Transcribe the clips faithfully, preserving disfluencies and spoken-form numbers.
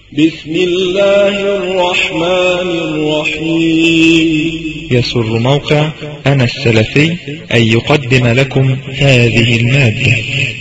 بسم الله الرحمن الرحيم. يسر موقع أنا السلفي أن يقدم لكم هذه المادة.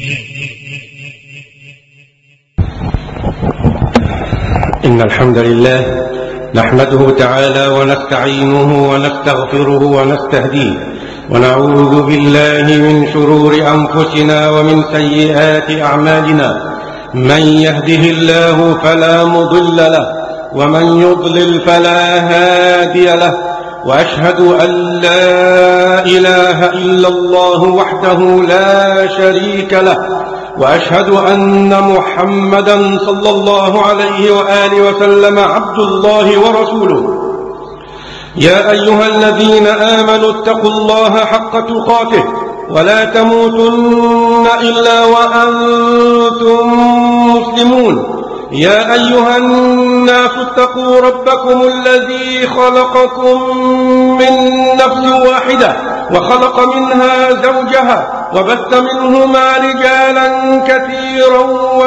إن الحمد لله نحمده تعالى ونستعينه ونستغفره ونستهديه، ونعوذ بالله من شرور أنفسنا ومن سيئات أعمالنا. من يهده الله فلا مضل له، ومن يضلل فلا هادي له، وأشهد أن لا إله إلا الله وحده لا شريك له، وأشهد أن محمدا صلى الله عليه وآله وسلم عبد الله ورسوله. يا أيها الذين آمنوا اتقوا الله حق تقاته ولا تموتن إلا وأنتم مسلمون. يا أيها الناس اتقوا ربكم الذي خلقكم من نفس واحدة وخلق منها زوجها وبث منهما رجالا كثيرا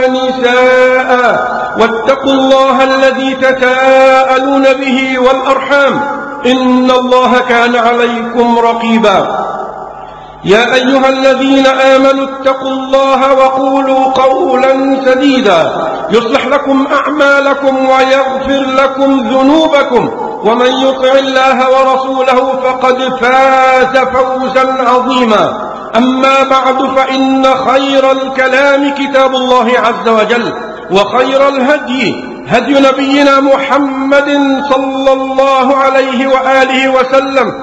ونساء، واتقوا الله الذي تساءلون به والأرحام إن الله كان عليكم رقيبا. يا أيها الذين آمنوا اتقوا الله وقولوا قولا سديدا يصلح لكم أعمالكم ويغفر لكم ذنوبكم، ومن يطع الله ورسوله فقد فاز فوزا عظيما. أما بعد، فإن خير الكلام كتاب الله عز وجل، وخير الهدي هدي نبينا محمد صلى الله عليه وآله وسلم،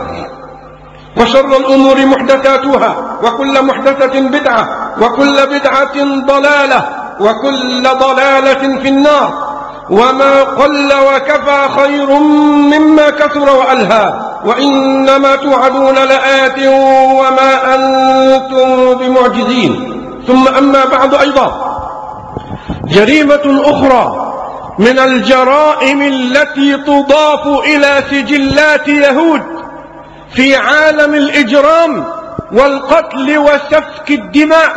وشر الأمور محدثاتها، وكل محدثة بدعة، وكل بدعة ضلالة، وكل ضلالة في النار. وما قل وكفى خير مما كثر وألهى، وإنما توعدون لآت وما أنتم بمعجزين. ثم أما بعد، أيضا جريمة أخرى من الجرائم التي تضاف إلى سجلات يهود في عالم الإجرام والقتل وسفك الدماء،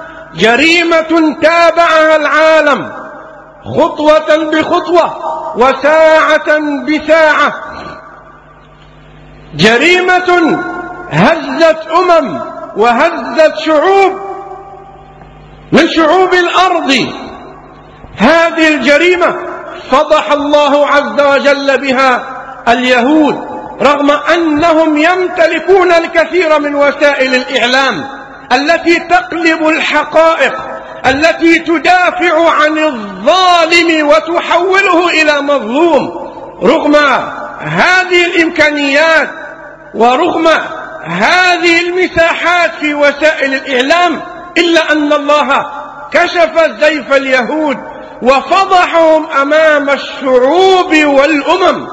جريمة تابعها العالم خطوة بخطوة وساعة بساعة، جريمة هزت أمم وهزت شعوب من شعوب الأرض. هذه الجريمة فضح الله عز وجل بها اليهود، رغم أنهم يمتلكون الكثير من وسائل الإعلام التي تقلب الحقائق، التي تدافع عن الظالم وتحوله إلى مظلوم. رغم هذه الإمكانيات ورغم هذه المساحات في وسائل الإعلام، إلا أن الله كشف زيف اليهود وفضحهم أمام الشعوب والأمم.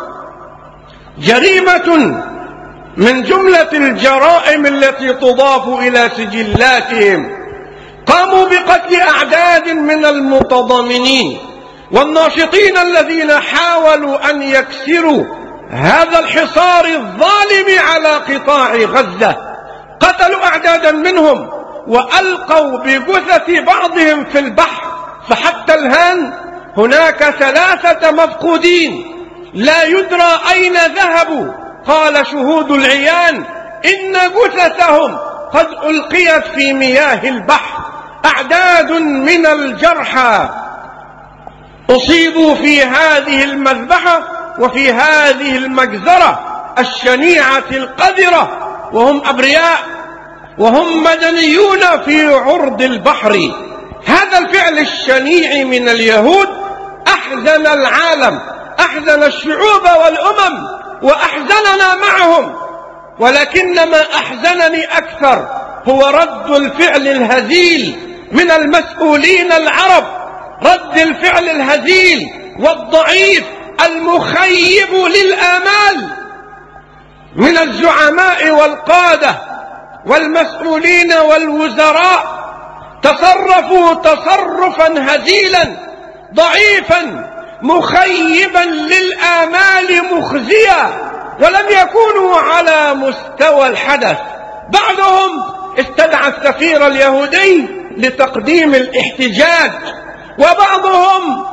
جريمة من جملة الجرائم التي تضاف إلى سجلاتهم، قاموا بقتل أعداد من المتضامنين والناشطين الذين حاولوا أن يكسروا هذا الحصار الظالم على قطاع غزة. قتلوا أعدادا منهم وألقوا بجثث بعضهم في البحر، فحتى الآن هناك ثلاثة مفقودين لا يدرى أين ذهبوا. قال شهود العيان إن جثثهم قد ألقيت في مياه البحر. أعداد من الجرحى أصيبوا في هذه المذبحة وفي هذه المجزرة الشنيعة القذرة، وهم أبرياء وهم مدنيون في عرض البحر. هذا الفعل الشنيع من اليهود أحزن العالم، أحزن الشعوب والأمم، وأحزننا معهم. ولكن ما أحزنني أكثر هو رد الفعل الهزيل من المسؤولين العرب، رد الفعل الهزيل والضعيف المخيب للآمال من الزعماء والقادة والمسؤولين والوزراء. تصرفوا تصرفا هزيلا ضعيفا مخيبا للآمال مخزيا، ولم يكونوا على مستوى الحدث. بعضهم استدعى السفير اليهودي لتقديم الاحتجاج، وبعضهم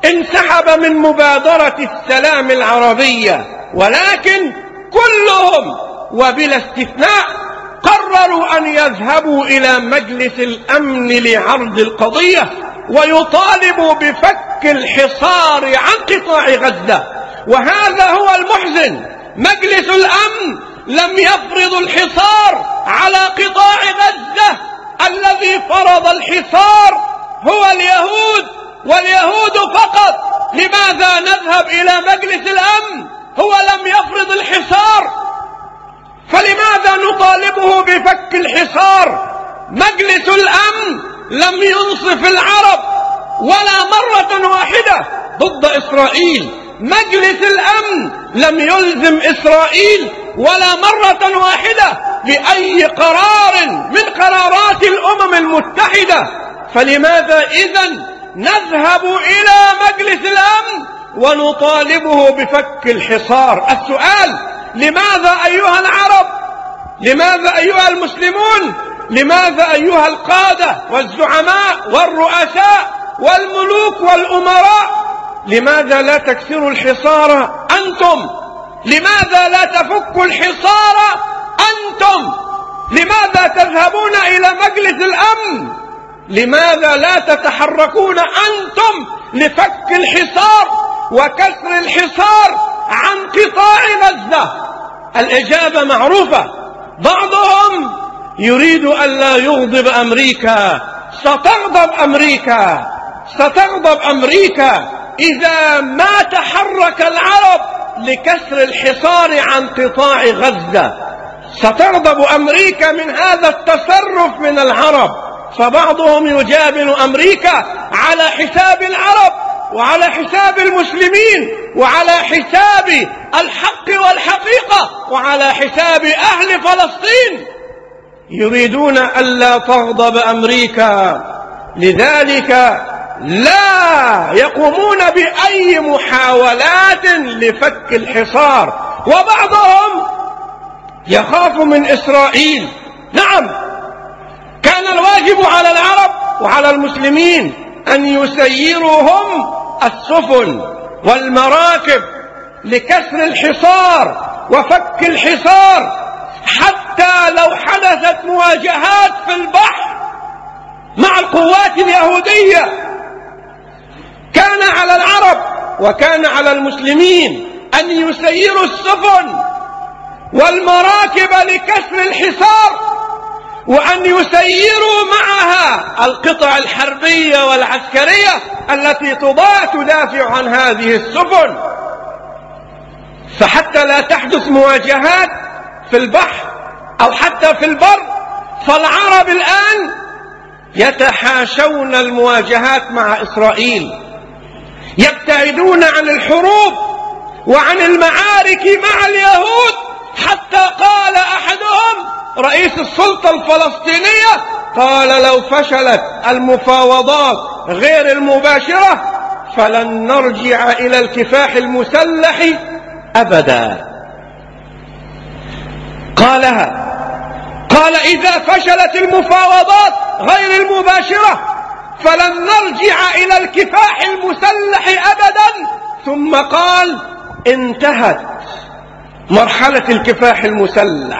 انسحب من مبادرة السلام العربية، ولكن كلهم وبلا استثناء قرروا أن يذهبوا إلى مجلس الأمن لعرض القضية ويطالبوا بفك الحصار عن قطاع غزة. وهذا هو المحزن، مجلس الأمن لم يفرض الحصار على قطاع غزة، الذي فرض الحصار هو اليهود، واليهود فقط. لماذا نذهب إلى مجلس الأمن؟ هو لم يفرض الحصار، فلماذا نطالبه بفك الحصار؟ مجلس الأمن لم ينصف العرب ولا مرة واحدة ضد إسرائيل، مجلس الأمن لم يلزم إسرائيل ولا مرة واحدة بأي قرار من قرارات الأمم المتحدة. فلماذا إذن نذهب إلى مجلس الأمن ونطالبه بفك الحصار؟ السؤال: لماذا أيها العرب؟ لماذا أيها المسلمون؟ لماذا أيها القادة والزعماء والرؤساء والملوك والأمراء؟ لماذا لا تكسروا الحصار أنتم؟ لماذا لا تفكوا الحصار أنتم؟ لماذا تذهبون إلى مجلس الأمن؟ لماذا لا تتحركون أنتم لفك الحصار وكسر الحصار عن قطاع غزة؟ الإجابة معروفة. بعضهم يريد ألا يغضب أمريكا. ستغضب أمريكا، ستغضب أمريكا إذا ما تحرك العرب لكسر الحصار عن قطاع غزة. ستغضب أمريكا من هذا التصرف من العرب. فبعضهم يجابل أمريكا على حساب العرب وعلى حساب المسلمين وعلى حساب الحق والحقيقة وعلى حساب أهل فلسطين. يريدون ألا تغضب أمريكا، لذلك لا يقومون بأي محاولات لفك الحصار. وبعضهم يخاف من إسرائيل. نعم، كان الواجب على العرب وعلى المسلمين أن يسيروا هم السفن والمراكب لكسر الحصار وفك الحصار، حتى لو حدثت مواجهات في البحر مع القوات اليهودية. كان على العرب وكان على المسلمين أن يسيروا السفن والمراكب لكسر الحصار، وأن يسيروا معها القطع الحربية والعسكرية التي تدافع عن هذه السفن، فحتى لا تحدث مواجهات في البحر أو حتى في البر. فالعرب الآن يتحاشون المواجهات مع إسرائيل، يبتعدون عن الحروب وعن المعارك مع اليهود، حتى قال أحدهم رئيس السلطة الفلسطينية، قال: لو فشلت المفاوضات غير المباشرة فلن نرجع إلى الكفاح المسلح أبدا. قالها، قال: إذا فشلت المفاوضات غير المباشرة فلن نرجع إلى الكفاح المسلح أبدا. ثم قال: انتهت مرحلة الكفاح المسلح.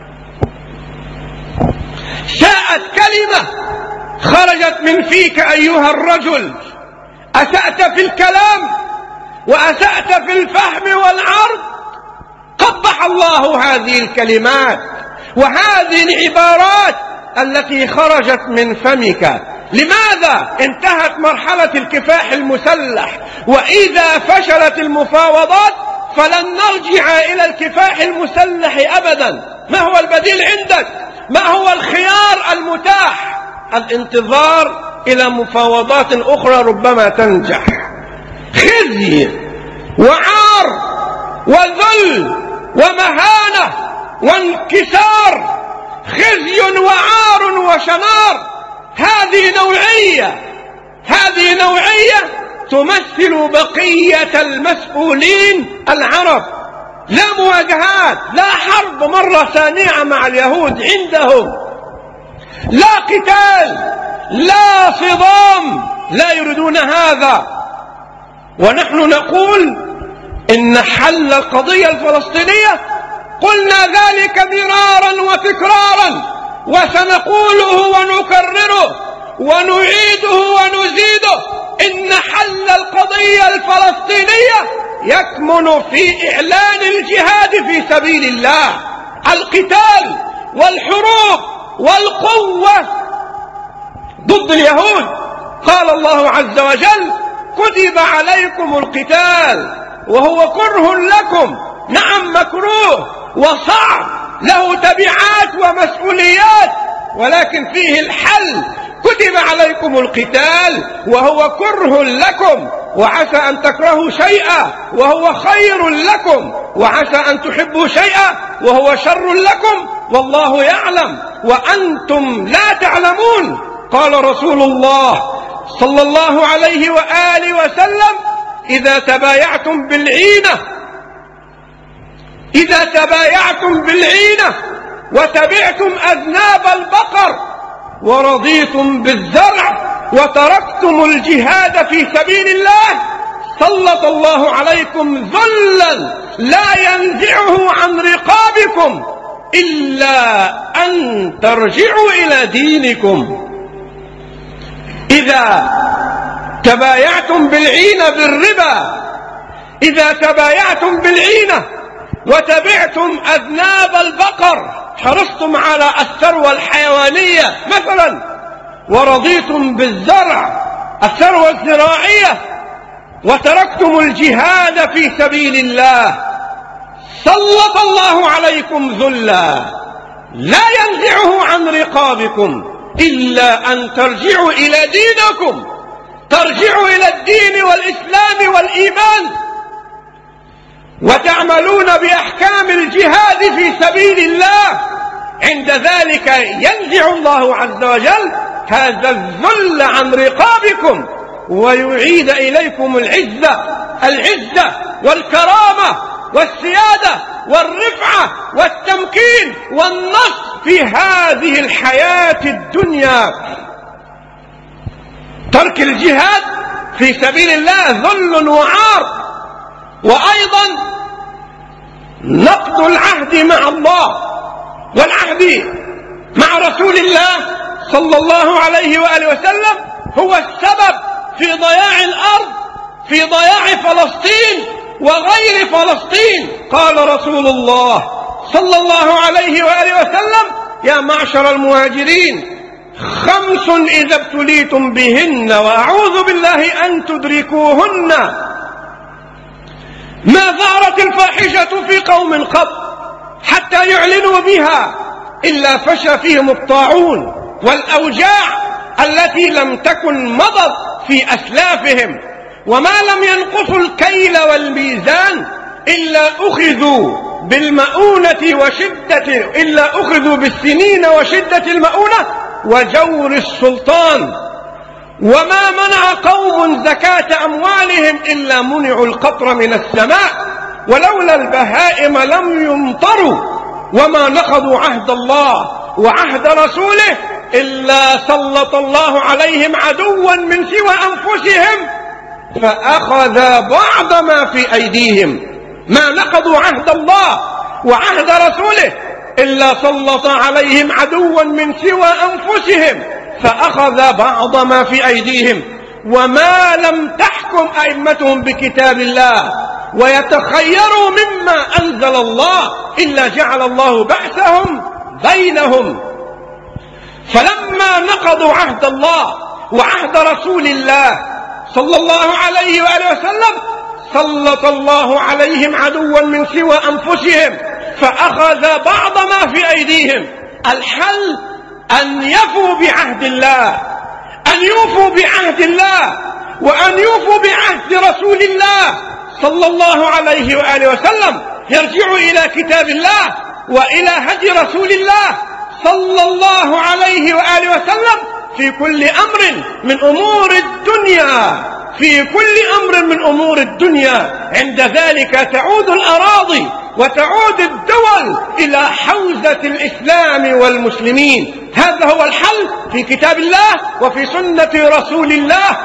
شاءت كلمة خرجت من فيك أيها الرجل، أسأت في الكلام وأسأت في الفهم والعرض. قبح الله هذه الكلمات وهذه العبارات التي خرجت من فمك. لماذا انتهت مرحلة الكفاح المسلح؟ وإذا فشلت المفاوضات فلن نرجع إلى الكفاح المسلح أبدا. ما هو البديل عندك؟ ما هو الخيار المتاح؟ الانتظار إلى مفاوضات أخرى ربما تنجح. خزي وعار وذل ومهانة وانكسار، خزي وعار وشنار. هذه نوعية هذه نوعية تمثل بقية المسؤولين العرب. لا مواجهات، لا حرب مرة ثانية مع اليهود عندهم، لا قتال، لا صدام، لا يريدون هذا. ونحن نقول إن حل القضية الفلسطينية قلنا ذلك مرارا وتكرارا، وسنقوله ونكرره ونعيده ونزيده، إن حل القضية الفلسطينية يكمن في إعلان الجهاد في سبيل الله، القتال والحروب والقوة ضد اليهود. قال الله عز وجل: كتب عليكم القتال وهو كره لكم. نعم، مكروه وصعب، له تبعات ومسؤوليات، ولكن فيه الحل. كتب عليكم القتال وهو كره لكم، وعسى أن تكرهوا شيئا وهو خير لكم، وعسى أن تحبوا شيئا وهو شر لكم، والله يعلم وأنتم لا تعلمون. قال رسول الله صلى الله عليه وآله وسلم: إذا تبايعتم بالعينة إذا تبايعتم بالعينة وتبعتم أذناب البقر ورضيتم بالزرع وتركتم الجهاد في سبيل الله، سلط الله عليكم ذلا لا ينزعه عن رقابكم إلا أن ترجعوا إلى دينكم. إذا تبايعتم بالعينة بالربا، إذا تبايعتم بالعينة وتبعتم أذناب البقر، حرصتم على الثروة الحيوانية مثلا، ورضيتم بالزرع الثروة الزراعية، وتركتم الجهاد في سبيل الله، سلط الله عليكم ذلا لا ينزعه عن رقابكم إلا أن ترجعوا إلى دينكم، ترجعوا إلى الدين والإسلام والإيمان، وتعملون بأحكام الجهاد في سبيل الله. عند ذلك ينزع الله عز وجل هذا الذل عن رقابكم ويعيد إليكم العزة العزة والكرامة والسيادة والرفعة والتمكين والنصر في هذه الحياة الدنيا. ترك الجهاد في سبيل الله ذل وعار، وأيضا نقض العهد مع الله والعهد مع رسول الله صلى الله عليه وآله وسلم هو السبب في ضياع الأرض، في ضياع فلسطين وغير فلسطين. قال رسول الله صلى الله عليه وآله وسلم: يا معشر المهاجرين، خمس إذا ابتليتم بهن وأعوذ بالله أن تدركوهن ما ظهرت الفاحشة في قوم قط حتى يعلنوا بها إلا فشى فيهم الطاعون والأوجاع التي لم تكن مضت في أسلافهم، وما لم ينقصوا الكيل والميزان إلا أخذوا بالمؤونة وشدة إلا أخذوا بالسنين وشدة المؤونة وجور السلطان، وما منع قوم زكاة أموالهم إلا منعوا القطر من السماء، ولولا البهائم لم يمطروا، وما نقضوا عهد الله وعهد رسوله إلا سلط الله عليهم عدوا من سوى أنفسهم فأخذ بعض ما في أيديهم. ما نقضوا عهد الله وعهد رسوله إلا سلط عليهم عدوا من سوى أنفسهم فأخذ بعض ما في أيديهم، وما لم تحكم أئمتهم بكتاب الله ويتخيروا مما أنزل الله إلا جعل الله بأسهم بينهم. فلما نقضوا عهد الله وعهد رسول الله صلى الله عليه وآله وسلم سلط الله عليهم عدوا من سوى أنفسهم فأخذ بعض ما في أيديهم. الحل أن يفوا بعهد الله، أن يوفوا بعهد الله، وأن يوفوا بعهد رسول الله صلى الله عليه وآله وسلم، يرجعوا إلى كتاب الله وإلى هدي رسول الله صلى الله عليه وآله وسلم في كل أمر من أمور الدنيا، في كل أمر من أمور الدنيا. عند ذلك تعود الأراضي وتعود الدول إلى حوزة الإسلام والمسلمين. هذا هو الحل في كتاب الله وفي سنة رسول الله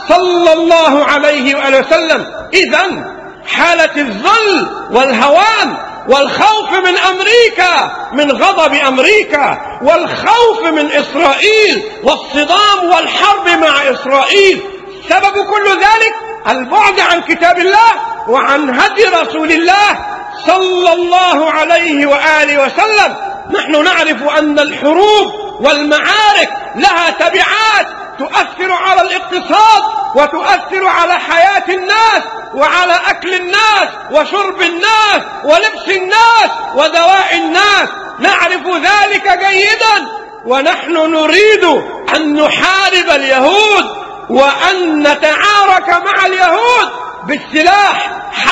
صلى الله عليه وآله وسلم. إذن حالة الذل والهوان والخوف من أمريكا، من غضب أمريكا، والخوف من إسرائيل والصدام والحرب مع إسرائيل، سبب كل ذلك البعد عن كتاب الله وعن هدي رسول الله صلى الله عليه وآله وسلم. نحن نعرف أن الحروب والمعارك لها تبعات تؤثر على الاقتصاد وتؤثر على حياة الناس وعلى أكل الناس وشرب الناس ولبس الناس ودواء الناس، نعرف ذلك جيدا، ونحن نريد أن نحارب اليهود وأن نتعارك مع اليهود بالسلاح،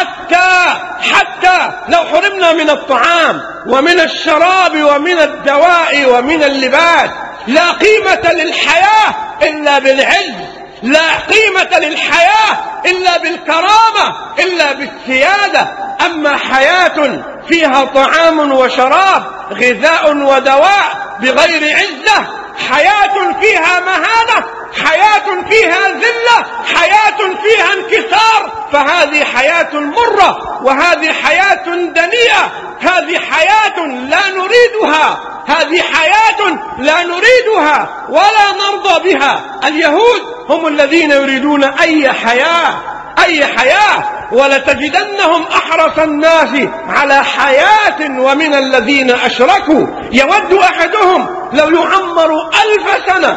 حتى حتى لو حرمنا من الطعام ومن الشراب ومن الدواء ومن اللباس. لا قيمة للحياة إلا بالعز، لا قيمة للحياة إلا بالكرامة، إلا بالسيادة. أما حياة فيها طعام وشراب، غذاء ودواء بغير عزة، حياة فيها مهانة، حياة فيها ذلة، حياة فيها انكسار، فهذه حياة مرة، وهذه حياة دنيئة، هذه حياة لا نريدها، هذه حياة لا نريدها ولا نرضى بها. اليهود هم الذين يريدون أي حياة، أي حياة، ولتجدنهم أحرص الناس على حياة ومن الذين أشركوا. يود أحدهم لو يعمر ألف سنة،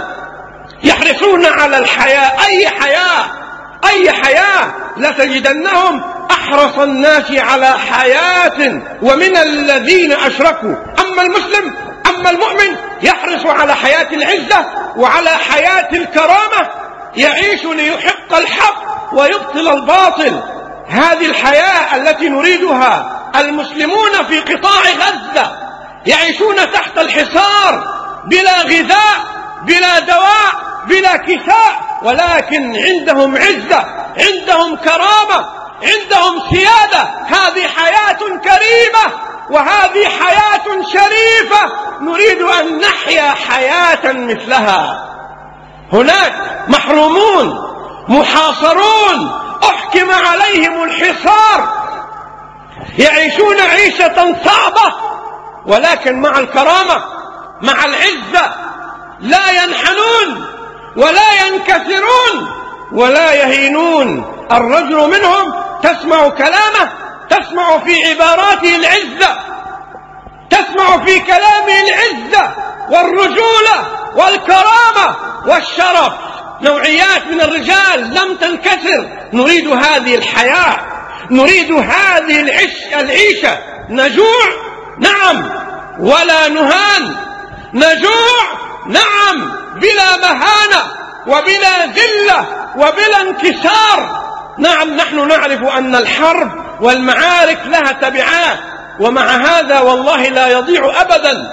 يحرصون على الحياة، أي حياة، أي حياة، لتجدنهم أحرص الناس على حياة ومن الذين أشركوا. أما المسلم، أما المؤمن، يحرص على حياة العزة وعلى حياة الكرامة، يعيش ليحق الحق ويبطل الباطل. هذه الحياة التي نريدها. المسلمون في قطاع غزة يعيشون تحت الحصار، بلا غذاء، بلا دواء، بلا كساء، ولكن عندهم عزة، عندهم كرامة، عندهم سيادة. هذه حياة كريمة وهذه حياة شريفة، نريد أن نحيا حياة مثلها. هناك محرومون محاصرون أحكم عليهم الحصار، يعيشون عيشة صعبة، ولكن مع الكرامة، مع العزة، لا ينحنون ولا ينكسرون ولا يهينون. الرجل منهم تسمع كلامه، تسمع في عباراته العزة، تسمع في كلامه العزة والرجولة والكرامة والشرف. نوعيات من الرجال لم تنكسر. نريد هذه الحياة، نريد هذه العيش العيشة. نجوع نعم ولا نهان، نجوع نعم بلا مهانة وبلا ذلة وبلا انكسار. نعم نحن نعرف أن الحرب والمعارك لها تبعات، ومع هذا والله لا يضيع أبدا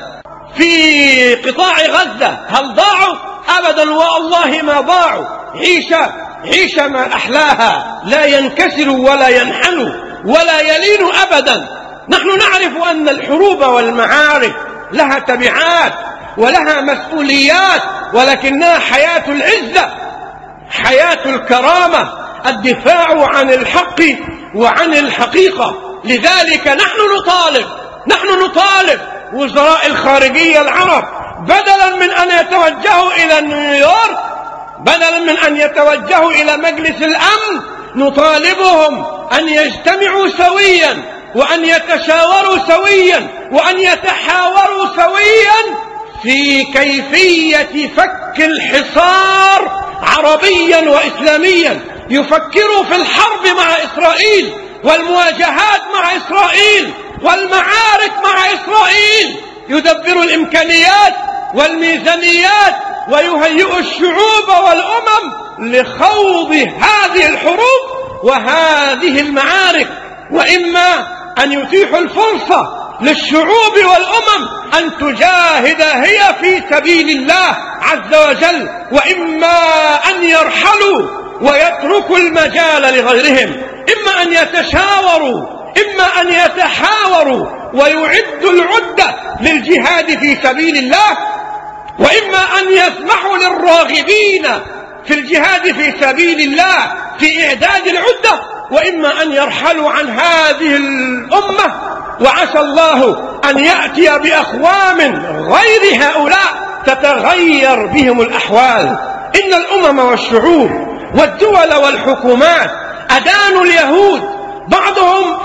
في قطاع غزة. هل ضاعوا؟ أبدا والله ما ضاعوا. عيشة عيشة ما أحلاها، لا ينكسر ولا ينحن ولا يلين أبدا. نحن نعرف أن الحروب والمعارك لها تبعات ولها مسؤوليات، ولكنها حياة العزة، حياة الكرامة، الدفاع عن الحق وعن الحقيقة. لذلك نحن نطالب نحن نطالب وزراء الخارجية العرب، بدلا من أن يتوجهوا إلى نيويورك، بدلا من أن يتوجهوا إلى مجلس الأمن، نطالبهم أن يجتمعوا سويا وأن يتشاوروا سويا وأن يتحاوروا سويا في كيفية فك الحصار عربيا وإسلاميا. يفكروا في الحرب مع إسرائيل والمواجهات مع إسرائيل والمعارك مع إسرائيل، يدبروا الإمكانيات والميزانيات ويهيئوا الشعوب والأمم لخوض هذه الحروب وهذه المعارك. وإما أن يتيحوا الفرصة للشعوب والأمم أن تجاهد هي في سبيل الله عز وجل، وإما أن يرحلوا ويتركوا المجال لغيرهم. إما أن يتشاوروا، إما أن يتحاوروا ويعدوا العدة للجهاد في سبيل الله، وإما أن يسمحوا للراغبين في الجهاد في سبيل الله في إعداد العدة، وإما أن يرحلوا عن هذه الأمة، وعسى الله أن يأتي بأقوام غير هؤلاء تتغير بهم الأحوال. إن الأمم والشعوب والدول والحكومات أدانوا اليهود، بعضهم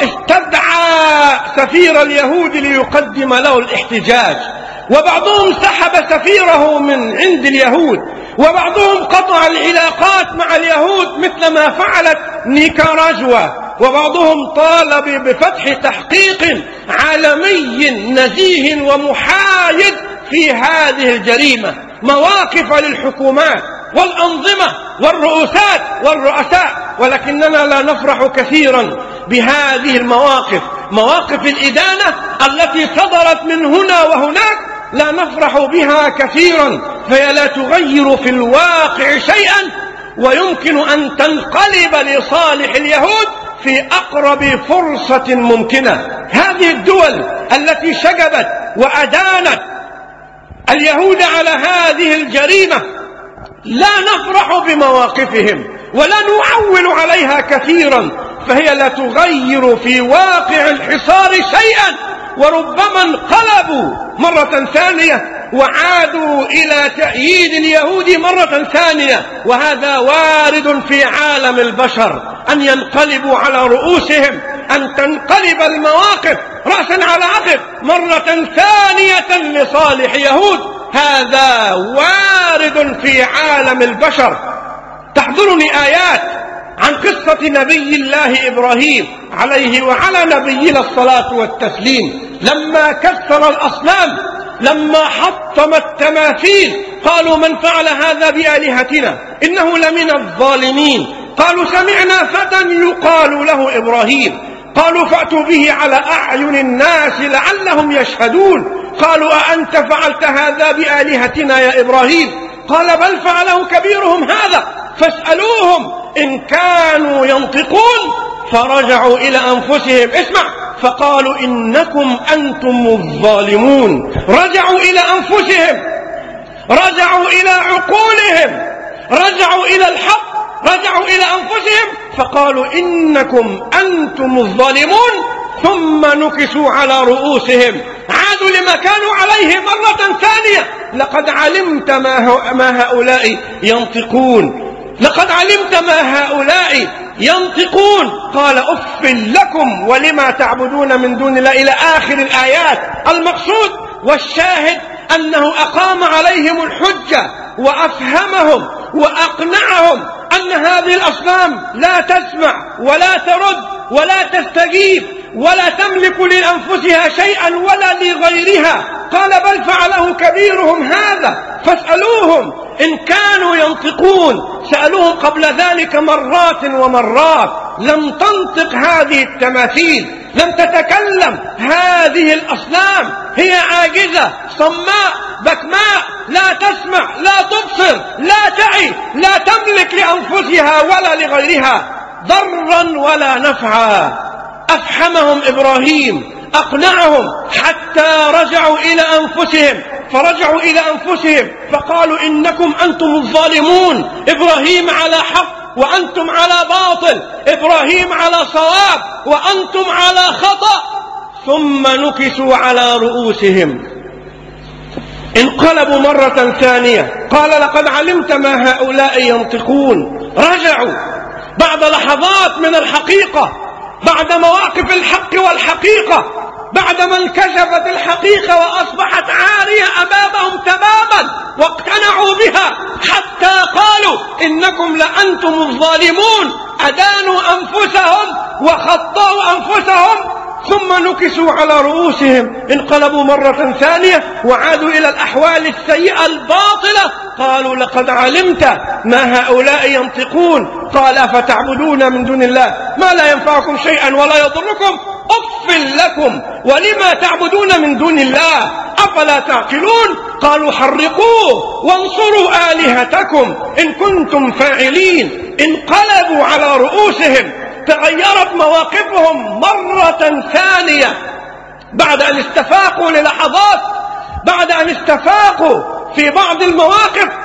استدعى سفير اليهود ليقدم له الاحتجاج، وبعضهم سحب سفيره من عند اليهود، وبعضهم قطع العلاقات مع اليهود مثل ما فعلت نيكاراغوا، وبعضهم طالب بفتح تحقيق عالمي نزيه ومحايد في هذه الجريمة. مواقف للحكومات والأنظمة والرؤوسات والرؤساء، ولكننا لا نفرح كثيرا بهذه المواقف، مواقف الإدانة التي صدرت من هنا وهناك لا نفرح بها كثيرا، فهي لا تغير في الواقع شيئا، ويمكن أن تنقلب لصالح اليهود في أقرب فرصة ممكنة. هذه الدول التي شجبت وأدانت اليهود على هذه الجريمة لا نفرح بمواقفهم ولا نعول عليها كثيرا، فهي لا تغير في واقع الحصار شيئا، وربما انقلبوا مرة ثانية وعادوا إلى تأييد اليهود مرة ثانية، وهذا وارد في عالم البشر، أن ينقلبوا على رؤوسهم، أن تنقلب المواقف رأسا على عقب مرة ثانية لصالح يهود. هذا وارد في عالم البشر. تحضرني آيات عن قصة نبي الله إبراهيم عليه وعلى نبينا الصلاة والتسليم، لما كسر الأصنام، لما حطم التماثيل، قالوا من فعل هذا بآلهتنا إنه لمن الظالمين. قالوا سمعنا فتى يقال له إبراهيم، قالوا فأتوا به على أعين الناس لعلهم يشهدون. قالوا أأنت فعلت هذا بآلهتنا يا إبراهيم؟ قال بل فعله كبيرهم هذا فاسألوهم إن كانوا ينطقون. فرجعوا إلى أنفسهم، اسمع، فقالوا إنكم أنتم الظالمون. رجعوا إلى أنفسهم، رجعوا إلى عقولهم، رجعوا إلى الحق، رجعوا إلى أنفسهم فقالوا إنكم أنتم الظالمون، ثم نكسوا على رؤوسهم، عادوا لما كانوا عليه مرة ثانية. لقد علمت ما هؤلاء ينطقون، لقد علمت ما هؤلاء ينطقون. قال أف لكم ولما تعبدون من دون الله إلى آخر الآيات. المقصود والشاهد أنه أقام عليهم الحجة وأفهمهم وأقنعهم أن هذه الأصنام لا تسمع ولا ترد ولا تستجيب ولا تملك لأنفسها شيئا ولا لغيرها. قال بل فعله كبيرهم هذا فاسألوهم إن كانوا ينطقون. سألوهم قبل ذلك مرات ومرات، لم تنطق هذه التماثيل، لم تتكلم هذه الأصنام، هي عاجزة صماء بكماء، لا تسمع لا تبصر لا تعي، لا تملك لأنفسها ولا لغيرها ضرا ولا نفعا. أفحمهم إبراهيم، أقنعهم حتى رجعوا إلى أنفسهم، فرجعوا إلى أنفسهم فقالوا إنكم أنتم الظالمون. إبراهيم على حق وأنتم على باطل، إبراهيم على صواب وأنتم على خطأ. ثم نكسوا على رؤوسهم، انقلبوا مرة ثانية. قال لقد علمت ما هؤلاء ينطقون. رجعوا بعد لحظات من الحقيقة، بعد مواقف الحق والحقيقة، بعد ما انكشفت الحقيقة وأصبحت عارية أمامهم تماما واقتنعوا بها، حتى قالوا إنكم لأنتم الظالمون. أدانوا أنفسهم وخطأوا أنفسهم، ثم نكسوا على رؤوسهم، انقلبوا مرة ثانية وعادوا إلى الأحوال السيئة الباطلة. قالوا لقد علمت ما هؤلاء ينطقون. قال أفتعبدون من دون الله ما لا ينفعكم شيئا ولا يضركم؟ أف لكم ولما تعبدون من دون الله أفلا تعقلون؟ قالوا حرقوه وانصروا آلهتكم إن كنتم فاعلين. انقلبوا على رؤوسهم، تغيرت مواقفهم مرة ثانية بعد أن استفاقوا للحظات، بعد أن استفاقوا في بعض المواقف.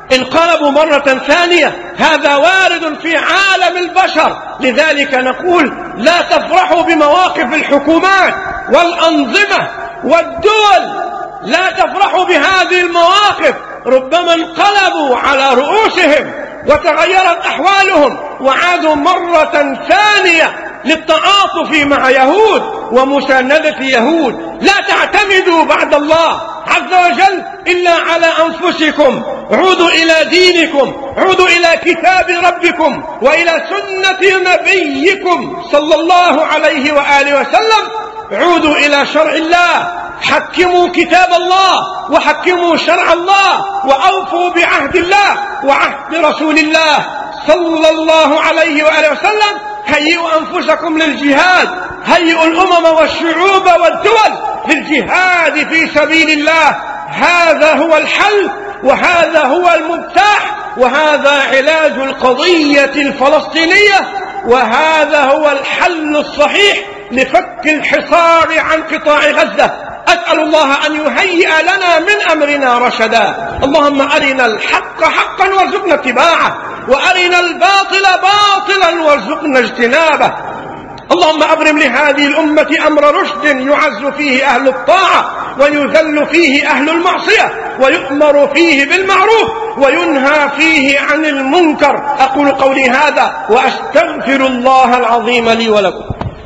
انقلبوا مرة ثانية. هذا وارد في عالم البشر. لذلك نقول لا تفرحوا بمواقف الحكومات والأنظمة والدول، لا تفرحوا بهذه المواقف. ربما انقلبوا على رؤوسهم وتغيرت أحوالهم وعادوا مرة ثانية للتعاطف مع يهود ومساندة يهود. لا تعتمدوا بعد الله عز وجل إلا على أنفسكم. عودوا إلى دينكم، عودوا إلى كتاب ربكم وإلى سنة نبيكم صلى الله عليه وآله وسلم. عودوا إلى شرع الله، حكموا كتاب الله وحكموا شرع الله، وأوفوا بعهد الله وعهد رسول الله صلى الله عليه وآله وسلم. هيئوا أنفسكم للجهاد، هيئوا الأمم والشعوب والدول للجهاد في سبيل الله. هذا هو الحل، وهذا هو المفتاح، وهذا علاج القضية الفلسطينية، وهذا هو الحل الصحيح لفك الحصار عن قطاع غزة. أسأل الله أن يهيئ لنا من أمرنا رشدا. اللهم أرنا الحق حقا وارزقنا اتباعه، وأرنا الباطل باطلا وارزقنا اجتنابه. اللهم أبرم لهذه الأمة أمر رشد يعز فيه أهل الطاعة ويذل فيه أهل المعصية، ويؤمر فيه بالمعروف وينهى فيه عن المنكر. أقول قولي هذا وأستغفر الله العظيم لي ولكم.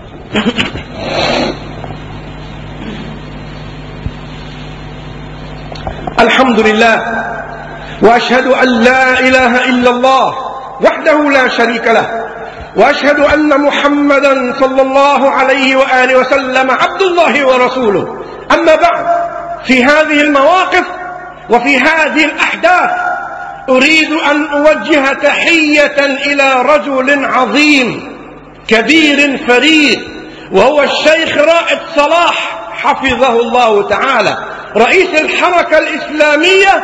الحمد لله، وأشهد أن لا إله إلا الله وحده لا شريك له، وأشهد أن محمدا صلى الله عليه وآله وسلم عبد الله ورسوله. أما بعد، في هذه المواقف وفي هذه الأحداث أريد أن أوجه تحية إلى رجل عظيم كبير فريد، وهو الشيخ رائد صلاح حفظه الله تعالى، رئيس الحركة الإسلامية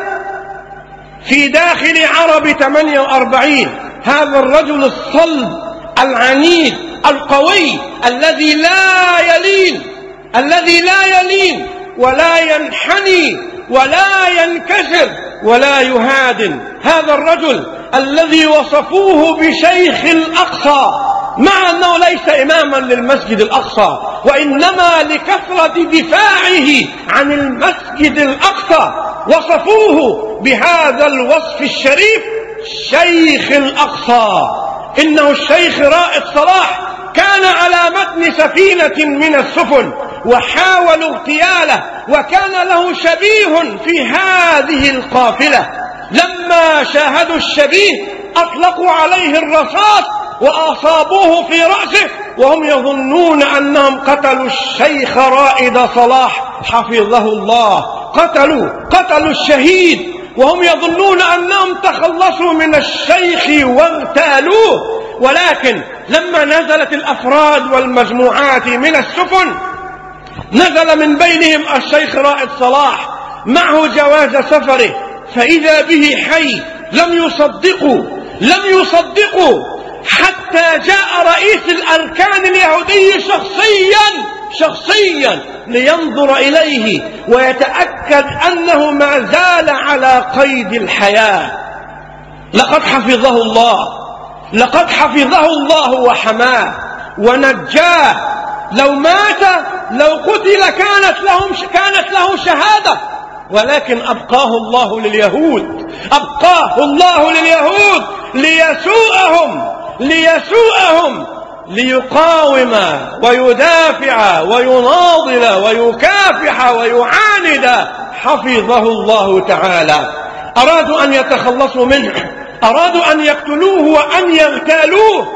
في داخل عرب ثمانية وأربعين. هذا الرجل الصلب العنيد القوي الذي لا يلين، الذي لا يلين ولا ينحني ولا ينكسر ولا يهادن. هذا الرجل الذي وصفوه بشيخ الأقصى، مع أنه ليس إماما للمسجد الأقصى، وإنما لكثرة دفاعه عن المسجد الأقصى وصفوه بهذا الوصف الشريف، شيخ الأقصى. إنه الشيخ رائد صلاح كان على متن سفينة من السفن وحاولوا اغتياله، وكان له شبيه في هذه القافلة. لما شاهدوا الشبيه أطلقوا عليه الرصاص وأصابوه في رأسه، وهم يظنون أنهم قتلوا الشيخ رائد صلاح حفظه الله. قتلوا قتلوا الشهيد وهم يظنون أنهم تخلصوا من الشيخ واغتالوه. ولكن لما نزلت الأفراد والمجموعات من السفن، نزل من بينهم الشيخ رائد صلاح معه جواز سفره، فإذا به حي. لم يصدقوا لم يصدقوا حتى جاء رئيس الأركان اليهودي شخصيا شخصيا لينظر إليه ويتأكد أنه ما زال على قيد الحياة. لقد حفظه الله، لقد حفظه الله وحماه ونجاه. لو مات لو قتل كانت لهم كانت له شهادة، ولكن أبقاه الله لليهود، أبقاه الله لليهود ليسوءهم ليسوءهم ليقاوم ويدافع ويناضل ويكافح ويعاند. حفظه الله تعالى. أرادوا أن يتخلصوا منه، أرادوا أن يقتلوه وأن يغتالوه،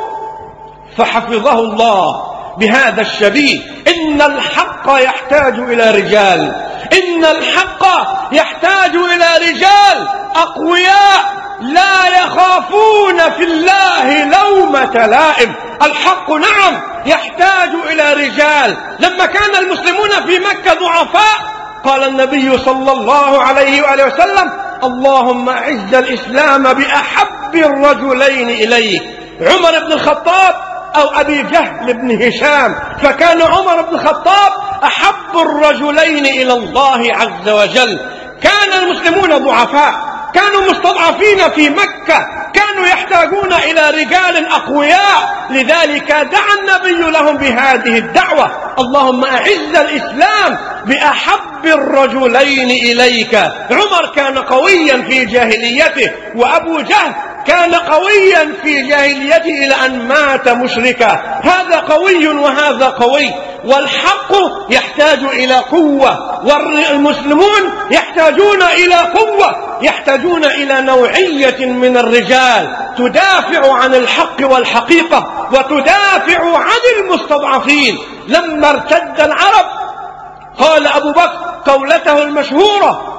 فحفظه الله بهذا الشبيه. إن الحق يحتاج إلى رجال، إن الحق يحتاج إلى رجال أقوياء لا يخافون في الله لومة لائم. الحق نعم يحتاج إلى رجال. لما كان المسلمون في مكة ضعفاء، قال النبي صلى الله عليه وآله وسلم: اللهم أعز الإسلام بأحب الرجلين إليك، عمر بن الخطاب أو أبي جهل بن هشام. فكان عمر بن الخطاب أحب الرجلين إلى الله عز وجل. كان المسلمون ضعفاء، كانوا مستضعفين في مكة، كانوا يحتاجون إلى رجال أقوياء، لذلك دعا النبي لهم بهذه الدعوة: اللهم أعز الإسلام بأحب الرجلين إليك. عمر كان قويا في جاهليته، وأبو جهل كان قويا في جاهليته إلى أن مات مشركا. هذا قوي وهذا قوي، والحق يحتاج إلى قوة، والمسلمون يحتاجون إلى قوة، يحتاجون إلى نوعية من الرجال تدافع عن الحق والحقيقة وتدافع عن المستضعفين. لما ارتد العرب قال أبو بكر قولته المشهورة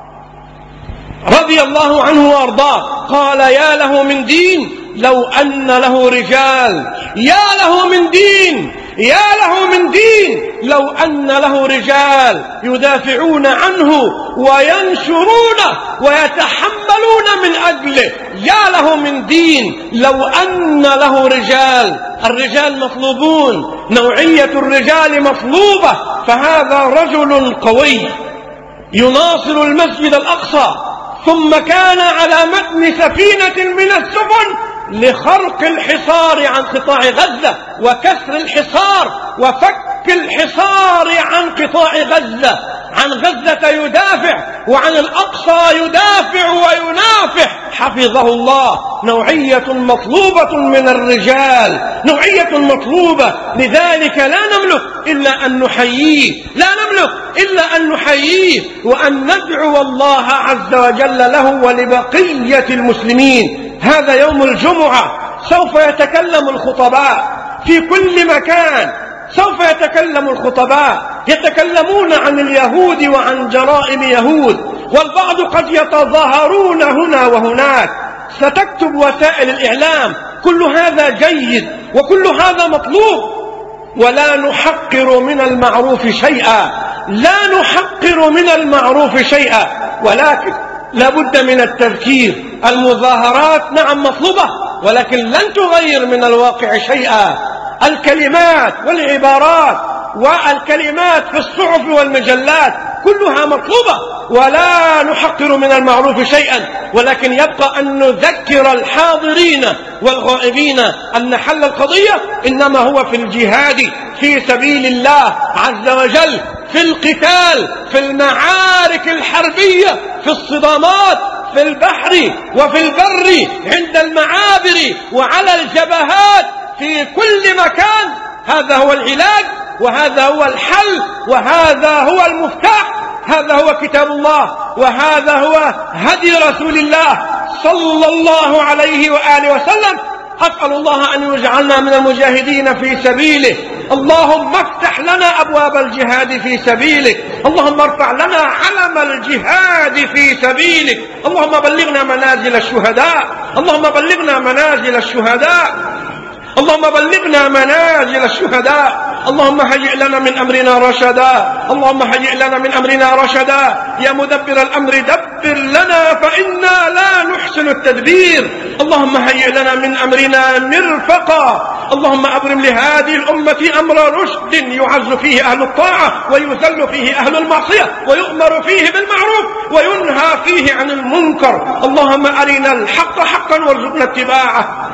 رضي الله عنه وارضاه، قال: يا له من دين لو أن له رجال، يا له من دين، يا له من دين لو أن له رجال يدافعون عنه وينشرونه ويتحملون من أجله. يا له من دين لو أن له رجال. الرجال مطلوبون، نوعية الرجال مطلوبة. فهذا رجل قوي يناصر المسجد الأقصى، ثم كان على متن سفينة من السفن لخرق الحصار عن قطاع غزة وكسر الحصار وفك الحصار عن قطاع غزة. عن غزة يدافع، وعن الأقصى يدافع وينافح، حفظه الله. نوعية مطلوبة من الرجال، نوعية مطلوبة. لذلك لا نملك إلا أن نحييه، لا نملك إلا أن نحييه وأن ندعو الله عز وجل له ولبقية المسلمين. هذا يوم الجمعة، سوف يتكلم الخطباء في كل مكان، سوف يتكلم الخطباء يتكلمون عن اليهود وعن جرائم يهود، والبعض قد يتظاهرون هنا وهناك. ستكتب وسائل الإعلام. كل هذا جيد وكل هذا مطلوب، ولا نحقر من المعروف شيئا، لا نحقر من المعروف شيئا، ولكن لابد من التذكير. المظاهرات نعم مطلوبة، ولكن لن تغير من الواقع شيئا. الكلمات والعبارات والكلمات في الصحف والمجلات كلها مطلوبة، ولا نحقر من المعروف شيئا، ولكن يبقى أن نذكر الحاضرين والغائبين أن حل القضية إنما هو في الجهاد في سبيل الله عز وجل، في القتال، في المعارك الحربية، في الصدامات، في البحر وفي البر، عند المعابر وعلى الجبهات، في كل مكان. هذا هو العلاج، وهذا هو الحل، وهذا هو المفتاح. هذا هو كتاب الله، وهذا هو هدي رسول الله صلى الله عليه وآله وسلم. أسأل الله أن يجعلنا من المجاهدين في سبيله. اللهم افتح لنا أبواب الجهاد في سبيلك، اللهم ارفع لنا علم الجهاد في سبيلك، اللهم بلغنا منازل الشهداء، اللهم بلغنا منازل الشهداء، اللهم بلغنا منازل الشهداء. اللهم هيئ لنا من أمرنا رشدا، اللهم هيئ لنا من أمرنا رشدا. يا مدبر الأمر دبر لنا فإنا لا نحسن التدبير. اللهم هيئ لنا من أمرنا مرفقا. اللهم أبرم لهذه الأمة أمر رشد يعز فيه أهل الطاعة ويذل فيه أهل المعصية، ويؤمر فيه بالمعروف وينهى فيه عن المنكر. اللهم أرنا الحق حقا وارزقنا اتباعه،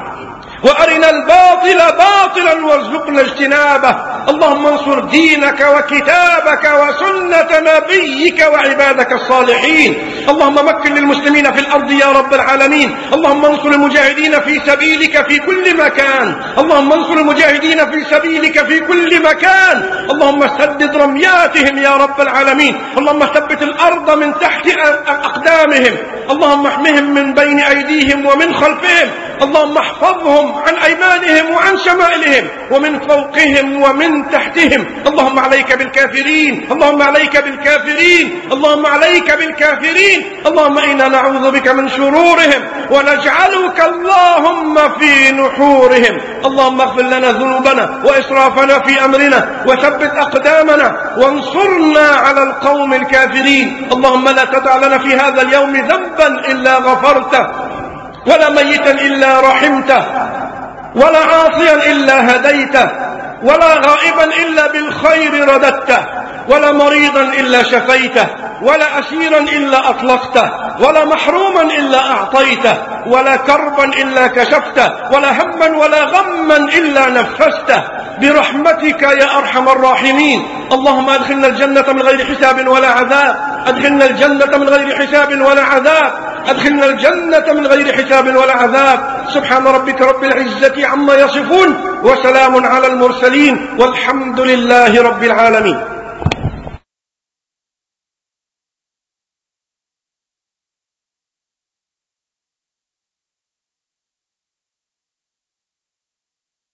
وأرنا الباطل باطلا وارزقنا اجتنابه. اللهم انصر دينك وكتابك وسنة نبيك وعبادك الصالحين. اللهم مكن للمسلمين في الأرض يا رب العالمين. اللهم انصر المجاهدين في سبيلك في كل مكان، اللهم انصر المجاهدين في سبيلك في كل مكان. اللهم سدد رمياتهم يا رب العالمين. اللهم ثبت الأرض من تحت أقدامهم. اللهم احمهم من بين أيديهم ومن خلفهم. اللهم احفظهم عن أيمانهم وعن شمائلهم ومن فوقهم ومن تحتهم. اللهم عليك بالكافرين، اللهم عليك بالكافرين، اللهم عليك بالكافرين. اللهم إنا نعوذ بك من شرورهم ونجعلك اللهم في نحورهم. اللهم اغفر لنا ذنوبنا وإسرافنا في أمرنا وثبت أقدامنا وانصرنا على القوم الكافرين. اللهم لا تدع لنا في هذا اليوم ذنبا إلا غفرته، ولا ميتا إلا رحمته، ولا عاصيا إلا هديته، ولا غائبا إلا بالخير رددته. ولا مريضا إلا شفيته، ولا أسيرا إلا أطلقته، ولا محروما إلا أعطيته، ولا كربا إلا كشفته، ولا هما ولا غما إلا نفسته، برحمتك يا أرحم الراحمين. اللهم أدخلنا الجنة من غير حساب ولا عذاب، أدخلنا الجنة من غير حساب ولا عذاب، أدخلنا الجنة من غير حساب ولا عذاب. سبحان ربك رب العزة عما يصفون، وسلام على المرسلين، والحمد لله رب العالمين.